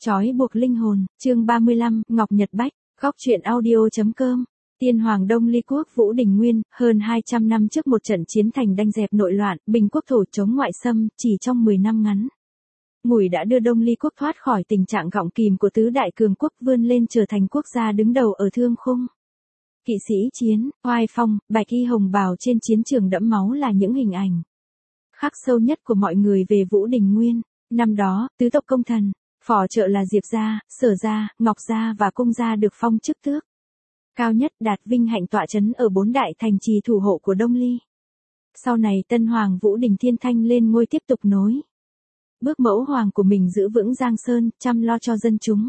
Trói buộc linh hồn, chương 35, Ngọc Nhật Bách, góc truyện audio.com. Tiên hoàng Đông Ly quốc Vũ Đình Nguyên, hơn 200 năm trước một trận chiến thành đanh dẹp nội loạn, bình quốc thổ chống ngoại xâm, chỉ trong 10 năm ngắn. Ngủi đã đưa Đông Ly quốc thoát khỏi tình trạng gọng kìm của tứ đại cường quốc, vươn lên trở thành quốc gia đứng đầu ở thương khung. Kỵ sĩ chiến, oai phong, bạch y hồng bào trên chiến trường đẫm máu là những hình ảnh khắc sâu nhất của mọi người về Vũ Đình Nguyên. Năm đó, tứ tộc công thần, phò trợ là Diệp gia, Sở gia, Ngọc gia và Cung gia được phong chức tước. Cao nhất đạt vinh hạnh tọa trấn ở 4 đại thành trì thủ hộ của Đông Ly. Sau này tân hoàng Vũ Đình Thiên Thanh lên ngôi tiếp tục nối bước mẫu hoàng của mình, giữ vững Giang Sơn, chăm lo cho dân chúng.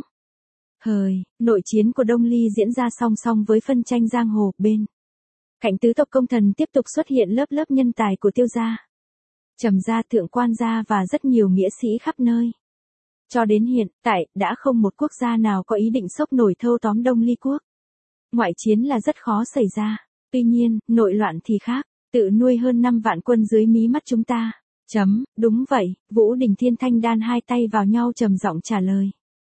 Nội chiến của Đông Ly diễn ra song song với phân tranh giang hồ. Bên cạnh tứ tộc công thần tiếp tục xuất hiện lớp lớp nhân tài của Tiêu gia, Trầm gia, Thượng Quan gia và rất nhiều nghĩa sĩ khắp nơi. Cho đến hiện tại, đã không một quốc gia nào có ý định xốc nổi thâu tóm Đông Ly quốc. Ngoại chiến là rất khó xảy ra. Tuy nhiên, nội loạn thì khác, tự nuôi hơn 5 vạn quân dưới mí mắt chúng ta. Đúng vậy, Vũ Đình Thiên Thanh đan hai tay vào nhau trầm giọng trả lời.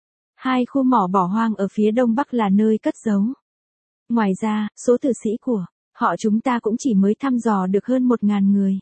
2 khu mỏ bỏ hoang ở phía đông bắc là nơi cất giấu. Ngoài ra, số tử sĩ của họ chúng ta cũng chỉ mới thăm dò được hơn 1.000 người.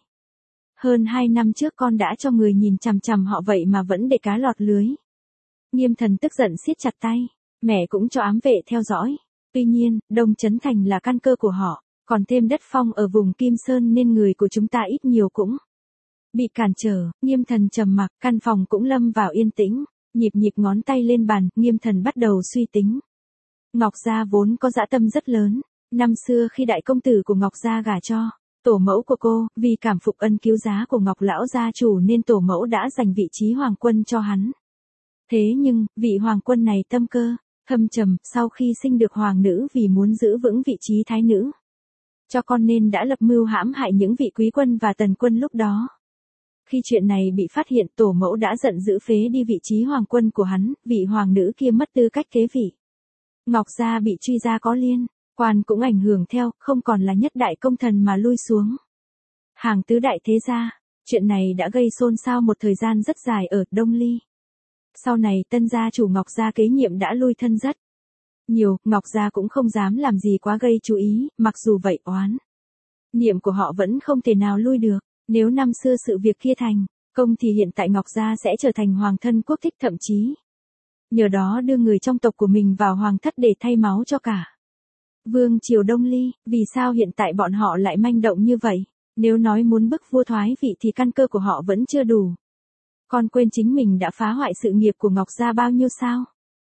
Hơn 2 năm trước con đã cho người nhìn chằm chằm họ vậy mà vẫn để cá lọt lưới. Nghiêm Thần tức giận siết chặt tay, mẹ cũng cho ám vệ theo dõi. Tuy nhiên, Đông Trấn Thành là căn cơ của họ, còn thêm đất phong ở vùng Kim Sơn nên người của chúng ta ít nhiều cũng bị cản trở. Nghiêm Thần trầm mặc, căn phòng cũng lâm vào yên tĩnh, nhịp ngón tay lên bàn, Nghiêm Thần bắt đầu suy tính. Ngọc gia vốn có dã tâm rất lớn, năm xưa khi đại công tử của Ngọc gia gả cho tổ mẫu của cô, vì cảm phục ân cứu giá của Ngọc lão gia chủ nên tổ mẫu đã dành vị trí hoàng quân cho hắn. Thế nhưng, vị hoàng quân này tâm cơ thâm trầm, sau khi sinh được hoàng nữ vì muốn giữ vững vị trí thái nữ cho con nên đã lập mưu hãm hại những vị quý quân và tần quân lúc đó. Khi chuyện này bị phát hiện, tổ mẫu đã giận dữ phế đi vị trí hoàng quân của hắn, vị hoàng nữ kia mất tư cách kế vị. Ngọc gia bị truy ra có liên quan cũng ảnh hưởng theo, không còn là nhất đại công thần mà lui xuống hàng tứ đại thế gia. Chuyện này đã gây xôn xao một thời gian rất dài ở Đông Ly. Sau này tân gia chủ Ngọc gia kế nhiệm đã lui thân rất nhiều, Ngọc gia cũng không dám làm gì quá gây chú ý, mặc dù vậy oán niệm của họ vẫn không thể nào lui được. Nếu năm xưa sự việc kia thành công thì hiện tại Ngọc gia sẽ trở thành hoàng thân quốc thích, thậm chí nhờ đó đưa người trong tộc của mình vào hoàng thất để thay máu cho cả vương triều Đông Ly. Vì sao hiện tại bọn họ lại manh động như vậy? Nếu nói muốn bức vua thoái vị thì căn cơ của họ vẫn chưa đủ. Con quên chính mình đã phá hoại sự nghiệp của Ngọc gia bao nhiêu sao?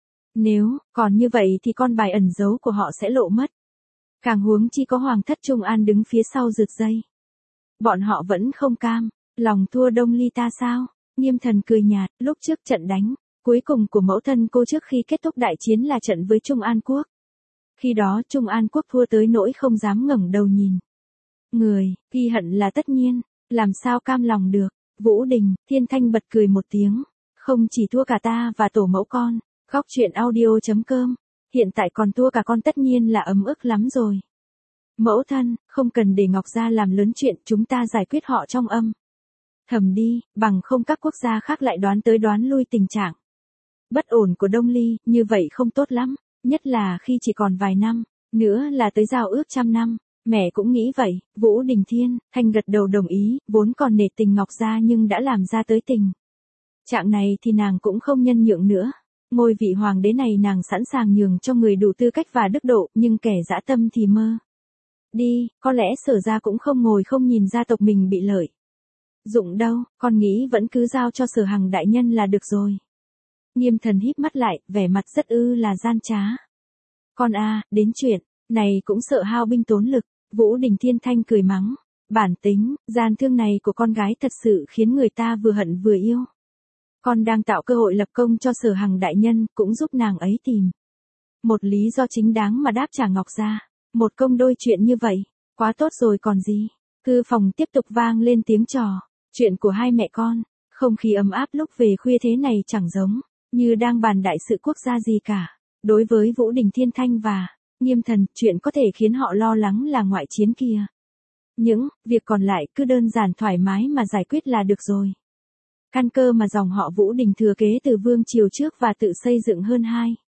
Nếu còn như vậy thì con bài ẩn giấu của họ sẽ lộ mất. Càng huống chi có hoàng thất Trung An đứng phía sau rượt dây. Bọn họ vẫn không cam lòng thua Đông Ly ta sao? Nghiêm Thần cười nhạt, lúc trước trận đánh cuối cùng của mẫu thân cô trước khi kết thúc đại chiến là trận với Trung An quốc. Khi đó Trung An quốc thua tới nỗi không dám ngẩng đầu nhìn người, ghi hận là tất nhiên, làm sao cam lòng được. Vũ Đình Thiên Thanh bật cười một tiếng, không chỉ thua cả ta và tổ mẫu con. Góc truyện audio.com. Hiện tại còn thua cả con tất nhiên là ấm ức lắm rồi. Mẫu thân, không cần để Ngọc gia làm lớn chuyện, chúng ta giải quyết họ trong âm thầm đi, bằng không các quốc gia khác lại đoán tới đoán lui tình trạng bất ổn của Đông Ly, như vậy không tốt lắm, nhất là khi chỉ còn vài năm nữa là tới giao ước 100 năm. Mẹ cũng nghĩ vậy. Vũ Đình Thiên Thanh gật đầu đồng ý, vốn còn nể tình Ngọc gia nhưng đã làm ra tới tình trạng này thì nàng cũng không nhân nhượng nữa. Ngôi vị hoàng đế này nàng sẵn sàng nhường cho người đủ tư cách và đức độ, nhưng kẻ dã tâm thì mơ đi. Có lẽ Sở gia cũng không ngồi không nhìn gia tộc mình bị lợi dụng đâu, con nghĩ vẫn cứ giao cho Sở Hằng đại nhân là được rồi. Nghiêm Thần híp mắt lại, vẻ mặt rất là gian trá. Con đến chuyện này cũng sợ hao binh tốn lực. Vũ Đình Thiên Thanh cười mắng, bản tính gian thương này của con gái thật sự khiến người ta vừa hận vừa yêu. Con đang tạo cơ hội lập công cho Sở Hằng đại nhân, cũng giúp nàng ấy tìm một lý do chính đáng mà đáp trả Ngọc gia. Một công đôi chuyện như vậy, quá tốt rồi còn gì. Thư phòng tiếp tục vang lên tiếng trò chuyện của hai mẹ con. Không khí ấm áp lúc về khuya thế này chẳng giống như đang bàn đại sự quốc gia gì cả. Đối với Vũ Đình Thiên Thanh và Nghiêm Thần, chuyện có thể khiến họ lo lắng là ngoại chiến kia. Những việc còn lại cứ đơn giản thoải mái mà giải quyết là được rồi. Căn cơ mà dòng họ Vũ Đình thừa kế từ vương triều trước và tự xây dựng hơn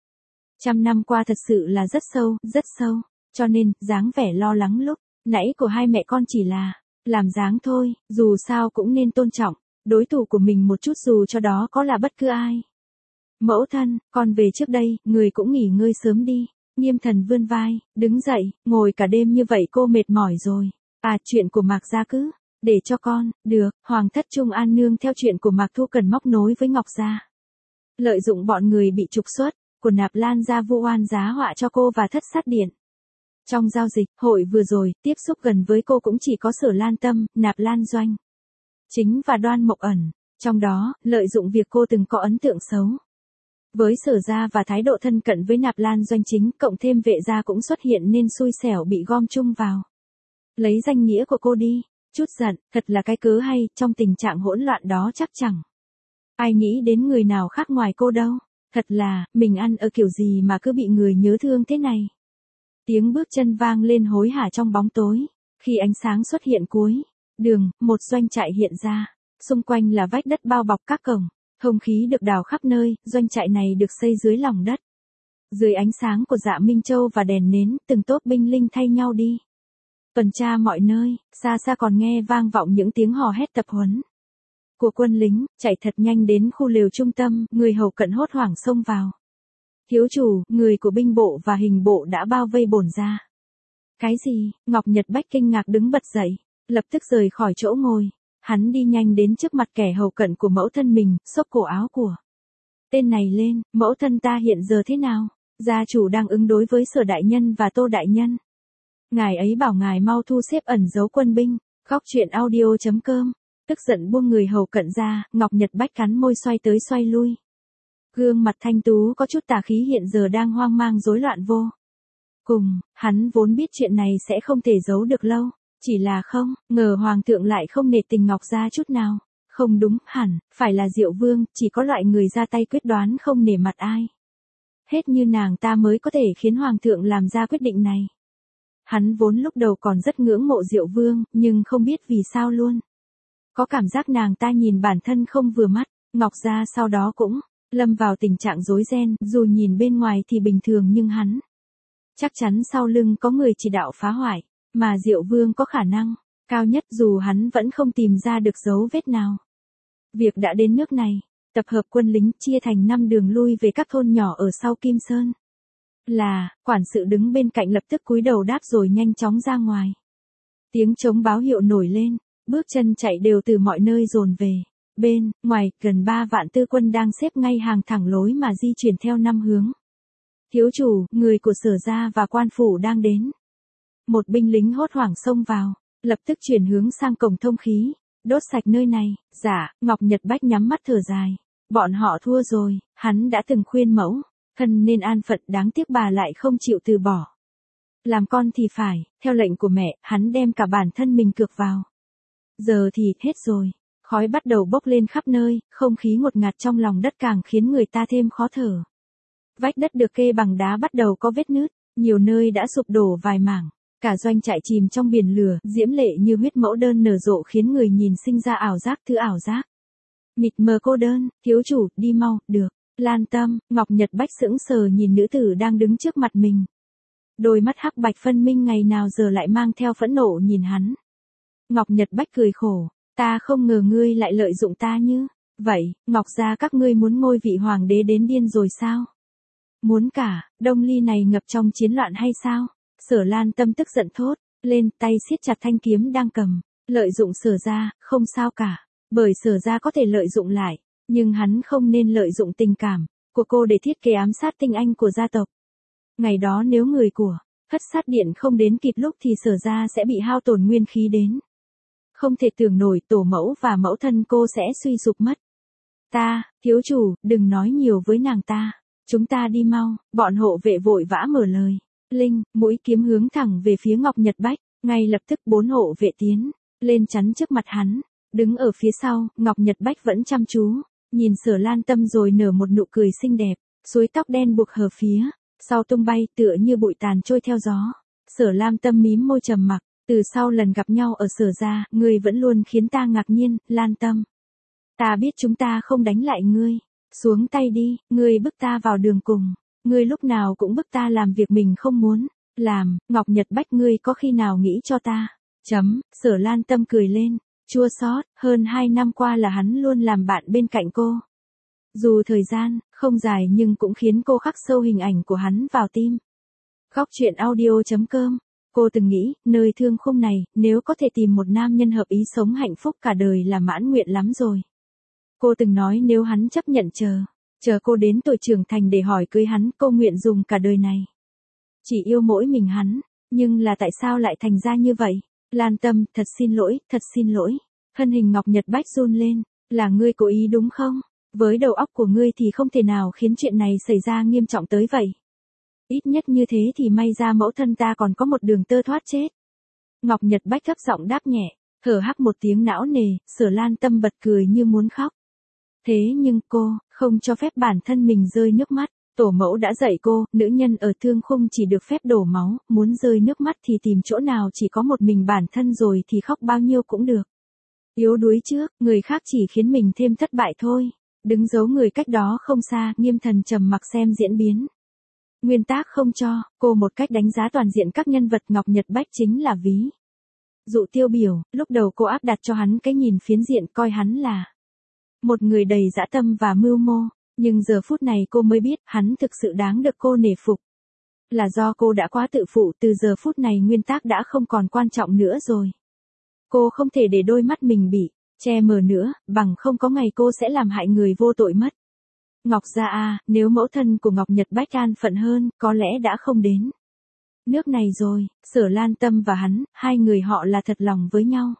200 năm qua thật sự là rất sâu, cho nên, dáng vẻ lo lắng lúc nãy của hai mẹ con chỉ là làm dáng thôi, dù sao cũng nên tôn trọng đối thủ của mình một chút dù cho đó có là bất cứ ai. Mẫu thân, con về trước đây, người cũng nghỉ ngơi sớm đi. Nghiêm Thần vươn vai, đứng dậy, ngồi cả đêm như vậy cô mệt mỏi rồi. À, chuyện của Mạc Gia cứ để cho con. Được. Hoàng thất Trung An nương theo chuyện của Mạc Thu Cần móc nối với Ngọc Gia, lợi dụng bọn người bị trục xuất của Nạp Lan gia vu oan giá họa cho cô và Thất Sát Điện. Trong giao dịch hội vừa rồi, tiếp xúc gần với cô cũng chỉ có Sở Lan Tâm, Nạp Lan Doanh Chính và Đoan Mộc Ẩn. Trong đó, lợi dụng việc cô từng có ấn tượng xấu với Sở gia và thái độ thân cận với Nạp Lan Doanh Chính, cộng thêm Vệ gia cũng xuất hiện nên xui xẻo bị gom chung vào. Lấy danh nghĩa của cô đi. Chút giận, thật là cái cớ hay, trong tình trạng hỗn loạn đó chắc chẳng ai nghĩ đến người nào khác ngoài cô đâu. Thật là, mình ăn ở kiểu gì mà cứ bị người nhớ thương thế này. Tiếng bước chân vang lên hối hả trong bóng tối. Khi ánh sáng xuất hiện cuối đường, một doanh trại hiện ra. Xung quanh là vách đất bao bọc các cổng. Thông khí được đào khắp nơi, doanh trại này được xây dưới lòng đất. Dưới ánh sáng của Dạ Minh Châu và đèn nến, từng tốp binh linh thay nhau đi tuần tra mọi nơi, xa xa còn nghe vang vọng những tiếng hò hét tập huấn của quân lính, chạy thật nhanh đến khu lều trung tâm, người hầu cận hốt hoảng xông vào. Thiếu chủ, người của binh bộ và hình bộ đã bao vây bổn ra. Cái gì? Ngọc Nhật Bách kinh ngạc đứng bật dậy, lập tức rời khỏi chỗ ngồi. Hắn đi nhanh đến trước mặt kẻ hầu cận của mẫu thân mình, xốc cổ áo của tên này lên. Mẫu thân ta hiện giờ thế nào? Gia chủ đang ứng đối với Sở đại nhân và Tô đại nhân. Ngài ấy bảo ngài mau thu xếp ẩn giấu quân binh. Góc truyện audio.com. Tức giận buông người hầu cận ra, Ngọc Nhật Bách cắn môi xoay tới xoay lui. Gương mặt thanh tú có chút tà khí hiện giờ đang hoang mang rối loạn vô cùng. Hắn vốn biết chuyện này sẽ không thể giấu được lâu. Chỉ là không ngờ hoàng thượng lại không nể tình Ngọc gia chút nào. Không đúng, hẳn phải là Diệu Vương, chỉ có loại người ra tay quyết đoán không nể mặt ai hết như nàng ta mới có thể khiến hoàng thượng làm ra quyết định này. Hắn vốn lúc đầu còn rất ngưỡng mộ Diệu Vương, nhưng không biết vì sao luôn có cảm giác nàng ta nhìn bản thân không vừa mắt. Ngọc gia sau đó cũng lâm vào tình trạng rối ren, dù nhìn bên ngoài thì bình thường nhưng hắn chắc chắn sau lưng có người chỉ đạo phá hoại, mà Diệu Vương có khả năng cao nhất dù hắn vẫn không tìm ra được dấu vết nào. Việc đã đến nước này, tập hợp quân lính chia thành 5 đường lui về các thôn nhỏ ở sau Kim Sơn. Là, quản sự đứng bên cạnh lập tức cúi đầu đáp rồi nhanh chóng ra ngoài. Tiếng trống báo hiệu nổi lên, bước chân chạy đều từ mọi nơi dồn về. Bên ngoài, gần 3 vạn tư quân đang xếp ngay hàng thẳng lối mà di chuyển theo 5 hướng. Thiếu chủ, người của Sở gia và quan phủ đang đến. Một binh lính hốt hoảng xông vào, lập tức chuyển hướng sang cổng thông khí, đốt sạch nơi này. Dạ, Ngọc Nhật Bách nhắm mắt thở dài. Bọn họ thua rồi, hắn đã từng khuyên mẫu thân nên an phận, đáng tiếc bà lại không chịu từ bỏ. Làm con thì phải, theo lệnh của mẹ, hắn đem cả bản thân mình cược vào. Giờ thì hết rồi. Khói bắt đầu bốc lên khắp nơi, không khí ngột ngạt trong lòng đất càng khiến người ta thêm khó thở. Vách đất được kê bằng đá bắt đầu có vết nứt, nhiều nơi đã sụp đổ vài mảng. Cả doanh trại chìm trong biển lửa, diễm lệ như huyết mẫu đơn nở rộ khiến người nhìn sinh ra ảo giác thứ ảo giác. Mịt mờ cô đơn, thiếu chủ, đi mau, được. Lan Tâm, Ngọc Nhật Bách sững sờ nhìn nữ tử đang đứng trước mặt mình. Đôi mắt hắc bạch phân minh ngày nào giờ lại mang theo phẫn nộ nhìn hắn. Ngọc Nhật Bách cười khổ, ta không ngờ ngươi lại lợi dụng ta như vậy. Ngọc gia các ngươi muốn ngôi vị hoàng đế đến điên rồi sao? Muốn cả Đông Ly này ngập trong chiến loạn hay sao? Sở Lan Tâm tức giận thốt lên, tay siết chặt thanh kiếm đang cầm. Lợi dụng Sở gia, không sao cả, bởi Sở gia có thể lợi dụng lại, nhưng hắn không nên lợi dụng tình cảm của cô để thiết kế ám sát tinh anh của gia tộc. Ngày đó nếu người của Thất Sát Điện không đến kịp lúc thì Sở gia sẽ bị hao tổn nguyên khí đến không thể tưởng nổi, tổ mẫu và mẫu thân cô sẽ suy sụp mất. Ta, thiếu chủ, đừng nói nhiều với nàng ta, chúng ta đi mau. Bọn hộ vệ vội vã mở lời. Linh, mũi kiếm hướng thẳng về phía Ngọc Nhật Bách, ngay lập tức 4 hộ vệ tiến lên chắn trước mặt hắn. Đứng ở phía sau, Ngọc Nhật Bách vẫn chăm chú nhìn Sở Lan Tâm rồi nở một nụ cười xinh đẹp, suối tóc đen buộc hở phía sau tung bay tựa như bụi tàn trôi theo gió. Sở Lam Tâm mím môi trầm mặc, từ sau lần gặp nhau ở Sở gia, ngươi vẫn luôn khiến ta ngạc nhiên, Lan Tâm. Ta biết chúng ta không đánh lại ngươi. Xuống tay đi, ngươi bức ta vào đường cùng. Ngươi lúc nào cũng bức ta làm việc mình không muốn làm, Ngọc Nhật Bách ngươi có khi nào nghĩ cho ta? Sở Lan Tâm cười lên, chua xót, hơn 2 năm qua là hắn luôn làm bạn bên cạnh cô. Dù thời gian không dài nhưng cũng khiến cô khắc sâu hình ảnh của hắn vào tim. Góc truyện audio.com. Cô từng nghĩ, nơi thương khung này, nếu có thể tìm một nam nhân hợp ý sống hạnh phúc cả đời là mãn nguyện lắm rồi. Cô từng nói nếu hắn chấp nhận chờ cô đến tuổi trưởng thành để hỏi cưới hắn, cô nguyện dùng cả đời này. Chỉ yêu mỗi mình hắn, nhưng là tại sao lại thành ra như vậy? Lan Tâm, thật xin lỗi. Thân hình Ngọc Nhật Bách run lên, là ngươi cố ý đúng không? Với đầu óc của ngươi thì không thể nào khiến chuyện này xảy ra nghiêm trọng tới vậy. Ít nhất như thế thì may ra mẫu thân ta còn có một đường tơ thoát chết. Ngọc Nhật Bách thấp giọng đáp nhẹ, thở hắc một tiếng não nề, Sở Lan Tâm bật cười như muốn khóc. Thế nhưng cô, không cho phép bản thân mình rơi nước mắt. Tổ mẫu đã dạy cô, nữ nhân ở thương khung chỉ được phép đổ máu, muốn rơi nước mắt thì tìm chỗ nào chỉ có một mình bản thân rồi thì khóc bao nhiêu cũng được. Yếu đuối trước, người khác chỉ khiến mình thêm thất bại thôi. Đứng giấu người cách đó không xa, Nghiêm Thần trầm mặc xem diễn biến. Nguyên tác không cho, cô một cách đánh giá toàn diện các nhân vật Ngọc Nhật Bách chính là ví dụ tiêu biểu, lúc đầu cô áp đặt cho hắn cái nhìn phiến diện coi hắn là một người đầy dã tâm và mưu mô, nhưng giờ phút này cô mới biết hắn thực sự đáng được cô nể phục. Là do cô đã quá tự phụ, từ giờ phút này nguyên tác đã không còn quan trọng nữa rồi. Cô không thể để đôi mắt mình bị che mờ nữa, bằng không có ngày cô sẽ làm hại người vô tội mất. Ngọc gia à, nếu mẫu thân của Ngọc Nhật Bách an phận hơn, có lẽ đã không đến nước này rồi. Sở Lan Tâm và hắn, hai người họ là thật lòng với nhau.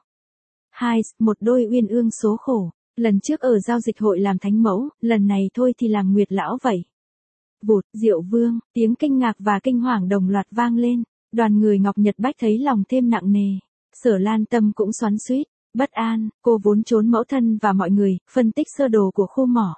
Một đôi uyên ương số khổ. Lần trước ở giao dịch hội làm thánh mẫu, lần này thôi thì làm nguyệt lão vậy. Vụt, Diệu Vương, tiếng kinh ngạc và kinh hoàng đồng loạt vang lên. Đoàn người Ngọc Nhật Bách thấy lòng thêm nặng nề. Sở Lan Tâm cũng xoắn xuýt, bất an, cô vốn trốn mẫu thân và mọi người, phân tích sơ đồ của khu mỏ.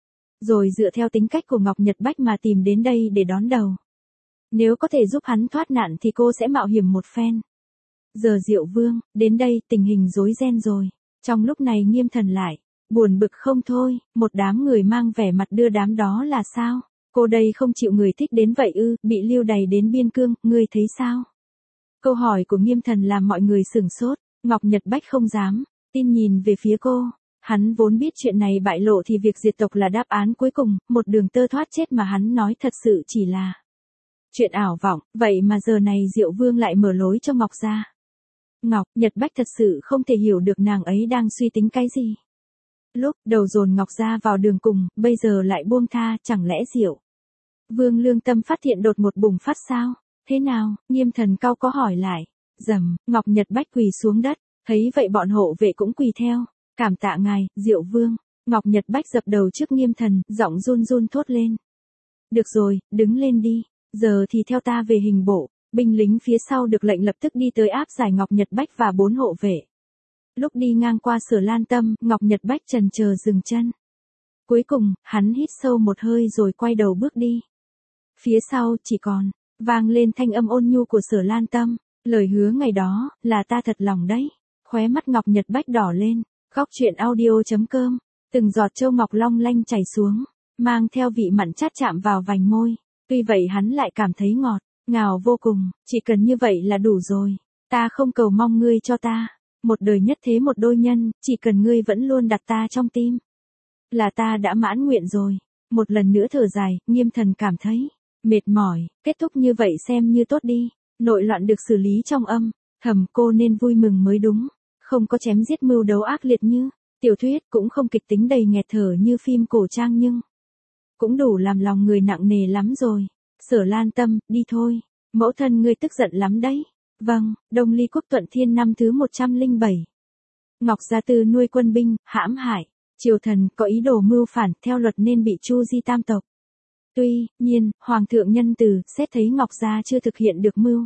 Rồi dựa theo tính cách của Ngọc Nhật Bách mà tìm đến đây để đón đầu. Nếu có thể giúp hắn thoát nạn thì cô sẽ mạo hiểm một phen. Giờ Diệu Vương, đến đây tình hình rối ren rồi. Trong lúc này Nghiêm Thần lại, buồn bực không thôi, một đám người mang vẻ mặt đưa đám đó là sao? Cô đây không chịu người thích đến vậy ư, bị lưu đày đến biên cương, ngươi thấy sao? Câu hỏi của Nghiêm Thần làm mọi người sửng sốt, Ngọc Nhật Bách không dám tin nhìn về phía cô. Hắn vốn biết chuyện này bại lộ thì việc diệt tộc là đáp án cuối cùng, một đường tơ thoát chết mà hắn nói thật sự chỉ là chuyện ảo vọng, vậy mà giờ này Diệu Vương lại mở lối cho Ngọc gia. Ngọc Nhật Bách thật sự không thể hiểu được nàng ấy đang suy tính cái gì. Lúc đầu dồn Ngọc gia vào đường cùng, bây giờ lại buông tha, chẳng lẽ Diệu Vương lương tâm phát hiện đột ngột bùng phát sao? Thế nào? Nghiêm Thần cau có hỏi lại. Ngọc Nhật Bách quỳ xuống đất, thấy vậy bọn hộ vệ cũng quỳ theo. Cảm tạ ngài, Diệu Vương. Ngọc Nhật Bách dập đầu trước Nghiêm Thần, giọng run run thốt lên. Được rồi, đứng lên đi, giờ thì theo ta về hình bộ. Binh lính phía sau được lệnh lập tức đi tới áp giải Ngọc Nhật Bách và 4 hộ vệ. Lúc đi ngang qua Sở Lan Tâm, Ngọc Nhật Bách chần chờ dừng chân. Cuối cùng, hắn hít sâu một hơi rồi quay đầu bước đi. Phía sau chỉ còn vang lên thanh âm ôn nhu của Sở Lan Tâm, lời hứa ngày đó là ta thật lòng đấy. Khóe mắt Ngọc Nhật Bách đỏ lên. Góc truyện audio.com. Từng giọt châu ngọc long lanh chảy xuống, mang theo vị mặn chát chạm vào vành môi. Tuy vậy hắn lại cảm thấy ngọt ngào vô cùng, chỉ cần như vậy là đủ rồi. Ta không cầu mong ngươi cho ta một đời nhất thế một đôi nhân, chỉ cần ngươi vẫn luôn đặt ta trong tim là ta đã mãn nguyện rồi. Một lần nữa thở dài, Nghiêm Thần cảm thấy mệt mỏi, kết thúc như vậy xem như tốt đi. Nội loạn được xử lý trong âm thầm, cô nên vui mừng mới đúng. Không có chém giết mưu đấu ác liệt như tiểu thuyết, cũng không kịch tính đầy nghẹt thở như phim cổ trang, nhưng cũng đủ làm lòng người nặng nề lắm rồi. Sở Lan Tâm, đi thôi. Mẫu thân ngươi tức giận lắm đấy. Vâng, Đông Ly Quốc Tuận Thiên năm thứ 107. Ngọc Gia Tư nuôi quân binh, hãm hại triều thần, có ý đồ mưu phản, theo luật nên bị tru di tam tộc. Tuy nhiên, Hoàng thượng nhân từ, xét thấy Ngọc Gia chưa thực hiện được mưu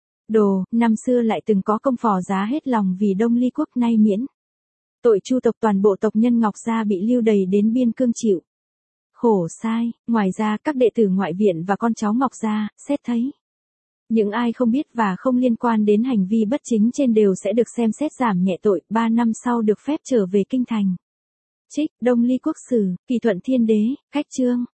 đồ, năm xưa lại từng có công phò giá hết lòng vì Đông Ly Quốc, nay miễn tội chu tộc, toàn bộ tộc nhân Ngọc Gia bị lưu đày đến biên cương chịu khổ sai. Ngoài ra các đệ tử ngoại viện và con cháu Ngọc Gia, xét thấy những ai không biết và không liên quan đến hành vi bất chính trên đều sẽ được xem xét giảm nhẹ tội, 3 năm sau được phép trở về kinh thành. Trích, Đông Ly Quốc Sử, Kỳ Thuận Thiên Đế, Cách Chương.